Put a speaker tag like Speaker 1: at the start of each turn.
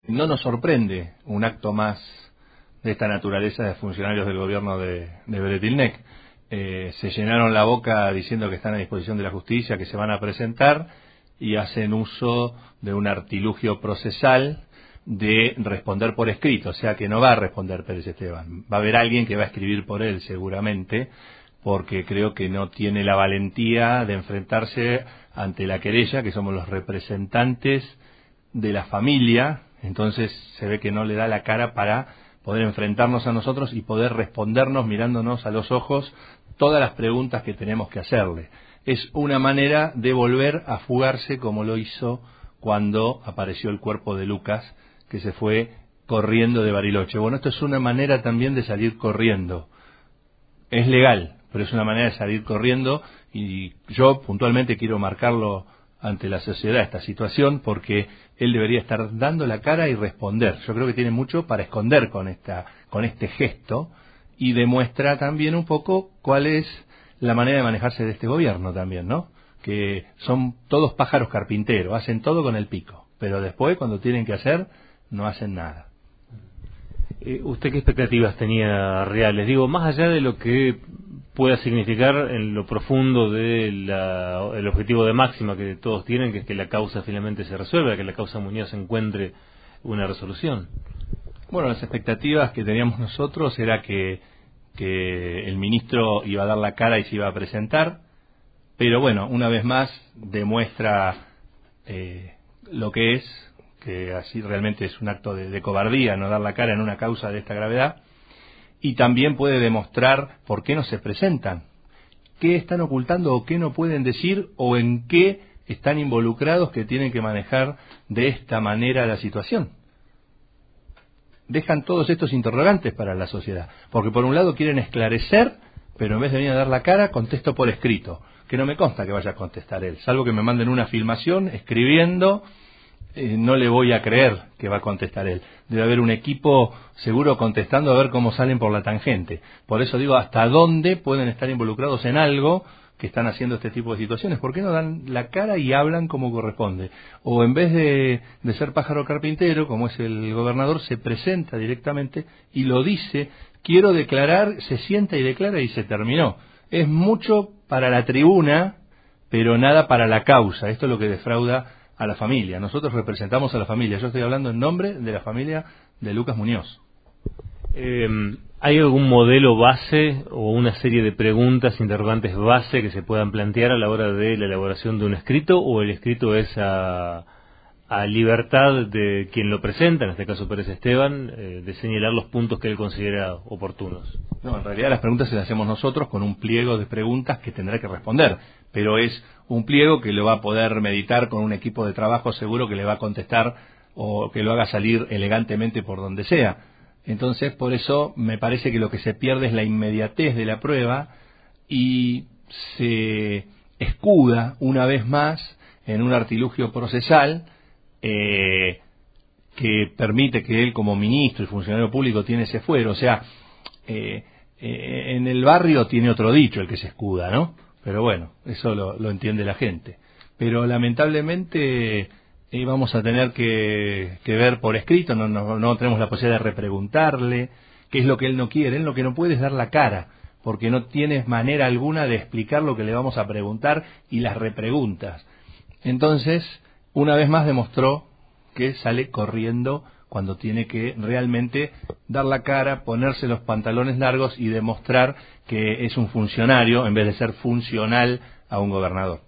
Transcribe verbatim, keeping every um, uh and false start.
Speaker 1: No nos sorprende un acto más de esta naturaleza de funcionarios del gobierno de, de Bretilnec. Eh, se llenaron la boca diciendo que están a disposición de la justicia, que se van a presentar, y hacen uso de un artilugio procesal de responder por escrito, o sea que no va a responder Pérez Esteban. Va a haber alguien que va a escribir por él seguramente, porque creo que no tiene la valentía de enfrentarse ante la querella, que somos los representantes de la familia. Entonces se ve que no le da la cara para poder enfrentarnos a nosotros y poder respondernos mirándonos a los ojos todas las preguntas que tenemos que hacerle. Es una manera de volver a fugarse como lo hizo cuando apareció el cuerpo de Lucas, que se fue corriendo de Bariloche. Bueno, esto es una manera también de salir corriendo. Es legal, pero es una manera de salir corriendo, y yo puntualmente quiero marcarlo ante la sociedad esta situación, porque él debería estar dando la cara y responder. Yo creo que tiene mucho para esconder con esta con este gesto, y demuestra también un poco cuál es la manera de manejarse de este gobierno también, ¿no? Que son todos pájaros carpinteros, hacen todo con el pico, pero después cuando tienen que hacer no hacen nada.
Speaker 2: Eh, ¿Usted qué expectativas tenía reales? Digo, más allá de lo que pueda significar en lo profundo del de objetivo de máxima que todos tienen, que es que la causa finalmente se resuelva, que la causa Muñoz encuentre una resolución.
Speaker 1: Bueno, las expectativas que teníamos nosotros era que, que el ministro iba a dar la cara y se iba a presentar, pero bueno, una vez más demuestra eh, lo que es, que así realmente es un acto de, de cobardía no dar la cara en una causa de esta gravedad. Y también puede demostrar por qué no se presentan, qué están ocultando o qué no pueden decir, o en qué están involucrados que tienen que manejar de esta manera la situación. Dejan todos estos interrogantes para la sociedad, porque por un lado quieren esclarecer, pero en vez de venir a dar la cara, contesto por escrito, que no me consta que vaya a contestar él, salvo que me manden una filmación escribiendo. Eh, no le voy a creer que va a contestar él. Debe haber un equipo seguro contestando a ver cómo salen por la tangente. Por eso digo, ¿hasta dónde pueden estar involucrados en algo que están haciendo este tipo de situaciones? ¿Por qué no dan la cara y hablan como corresponde? O en vez de, de ser pájaro carpintero, como es el gobernador, se presenta directamente y lo dice, quiero declarar, se sienta y declara y se terminó. Es mucho para la tribuna, pero nada para la causa. Esto es lo que defrauda a la familia. Nosotros representamos a la familia. Yo estoy hablando en nombre de la familia de Lucas Muñoz.
Speaker 2: Eh, ¿Hay algún modelo base o una serie de preguntas, interrogantes base que se puedan plantear a la hora de la elaboración de un escrito, o el escrito es a, a libertad de quien lo presenta, en este caso Pérez Esteban, eh, de señalar los puntos que él considera oportunos?
Speaker 1: No, en realidad las preguntas se las hacemos nosotros con un pliego de preguntas que tendrá que responder, pero es un pliego que lo va a poder meditar con un equipo de trabajo seguro que le va a contestar o que lo haga salir elegantemente por donde sea. Entonces, por eso me parece que lo que se pierde es la inmediatez de la prueba, y se escuda una vez más en un artilugio procesal eh, que permite que él, como ministro y funcionario público, tiene ese fuero. O sea, eh, eh, en el barrio tiene otro dicho el que se escuda, ¿no? Pero bueno, eso lo, lo entiende la gente. Pero lamentablemente eh, vamos a tener que, que ver por escrito, no, no, no tenemos la posibilidad de repreguntarle qué es lo que él no quiere. Él lo que no puede es dar la cara, porque no tienes manera alguna de explicar lo que le vamos a preguntar y las repreguntas. Entonces, una vez más demostró que sale corriendo cuando tiene que realmente dar la cara, ponerse los pantalones largos y demostrar que es un funcionario en vez de ser funcional a un gobernador.